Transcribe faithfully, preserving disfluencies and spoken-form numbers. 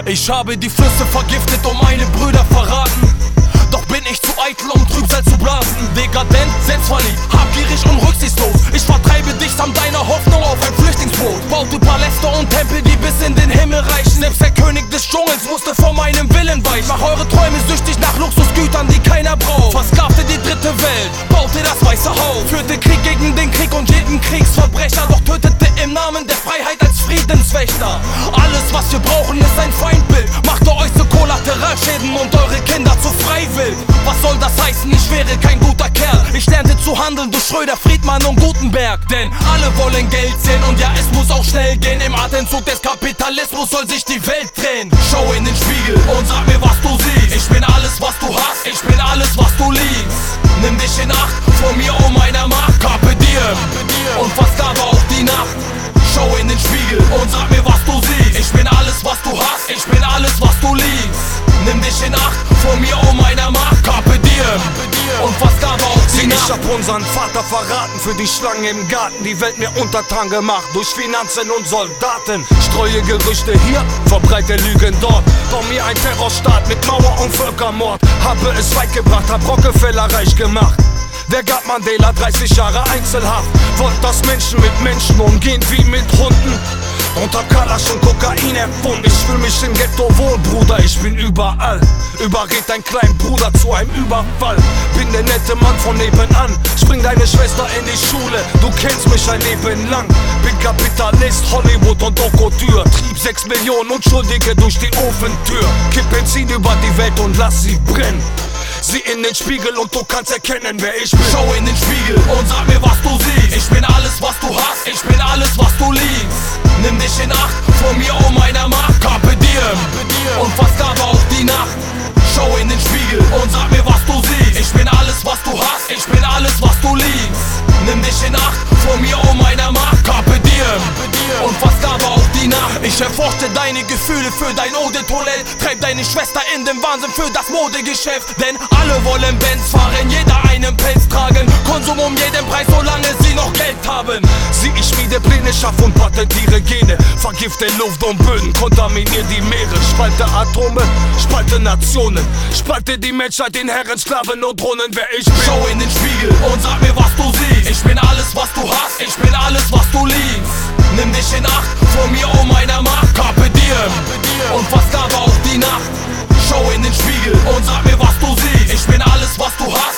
Ich habe die Flüsse vergiftet und meine Brüder verraten. Doch bin ich zu eitel, um Trübsal zu blasen. Dekadent, selbstverliebt, habgierig und rücksichtslos. Ich vertreibe dich samt deiner Hoffnung auf ein Flüchtlingsboot. Baute Paläste und Tempel, die bis in den Himmel reichen. Selbst der König des Dschungels musste vor meinem Willen weichen. Mach eure Träume süchtig nach Luxusgütern, die keiner braucht. Versklavte die dritte Welt, baute das Weiße Haus. Führte Krieg gegen den Krieg und jeden Kriegsverbrecher. Doch tötete im Namen der Freiheit als Friedenswächter. Alles, was wir brauchen, ist ein Feindbild. Machte euch zu Kollateralschäden und eure Kinder zu Freiwillig. Was soll das heißen? Ich wäre kein guter Kerl. Ich lernte zu handeln durch Schröder, Friedmann und Gutenberg. Denn alle wollen Geld sehen und ja, es muss auch schnell gehen. Im Atemzug des Kapitalismus soll sich die Welt drehen. Schau in den Spiegel und sag mir, was du siehst. Ich bin alles, was du hast. Ich bin alles, was du liebst. Nimm dich in Acht vor mir, um meiner Macht. Carpe diem. Und fast aber auch die Nacht. Schau in den Spiegel und sag mir, was du siehst. Ich bin alles, was du hast. Ich bin alles, was du liebst. Nimm dich in Acht vor mir, um meiner Macht. Carpe diem. Und fast aber auch die Nacht. Ich hab unseren Vater verraten für die Schlangen im Garten. Die Welt mir untertan gemacht durch Finanzen und Soldaten. Streue Gerüchte hier, verbreite Lügen dort. Bau mir ein Terrorstaat mit Mauer und Völkermord. Habe es weit gebracht, hab Rockefeller reich gemacht. Wer gab Mandela dreißig Jahre Einzelhaft? Wollt, dass Menschen mit Menschen umgehen wie mit Hunden. Und hab Kalasch und Kokain erfunden. Ich fühl mich im Ghetto wohl, Bruder, ich bin überall. Überred deinen kleinen Bruder zu einem Überfall. Bin der nette Mann von nebenan. Spring deine Schwester in die Schule, du kennst mich ein Leben lang. Bin Kapitalist, Hollywood und Okotür. Trieb sechs Millionen Unschuldige durch die Ofentür. Kipp Benzin über die Welt und lass sie brennen. Sieh in den Spiegel und du kannst erkennen, wer ich bin. Schau in den Spiegel und sag mir, was du siehst. Ich bin alles, was du hast. Ich bin alles, was du liebst. Nimm dich in Acht vor mir, um meiner Macht. Carpe diem. Und fast aber auch die Nacht. Schau in den Spiegel und sag mir, was du siehst. Ich bin alles, was du hast. Ich bin alles, was du liebst. Nimm dich in Acht vor mir, um meiner Macht. Carpe diem. Und fast aber auch die Nacht. Ich erforschte deine Gefühle für dein Eau de Toilette. Treib deine Schwester in den Wahnsinn für das Modegeschäft. Denn alle wollen Benz fahren, jeder einen Pelz tragen. Konsum um jeden Preis, solange sie noch Geld haben. Sieh, ich schmiede Pläne, schaff und patentiere Gene. Vergifte Luft und Böden, kontaminier die Meere. Spalte Atome, spalte Nationen. Spalte die Menschheit in Herren, Sklaven und Drohnen, wer ich bin. Schau in den Spiegel und sag mir, was du siehst. Ich bin alles, was du hast. Ich bin alles, was du liebst. Nimm dich in Acht vor mir, um meiner Macht. Carpe diem. Und fast aber auch die Nacht. Schau in den Spiegel und sag mir, was du siehst. Ich bin alles, was du hast.